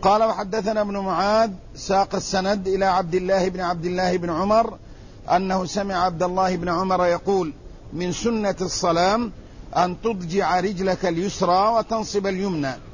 قال وحدثنا ابن معاذ ساق السند إلى عبد الله بن عمر أنه سمع عبد الله بن عمر يقول من سنة الصلاة أن تضجع رجلك اليسرى وتنصب اليمنى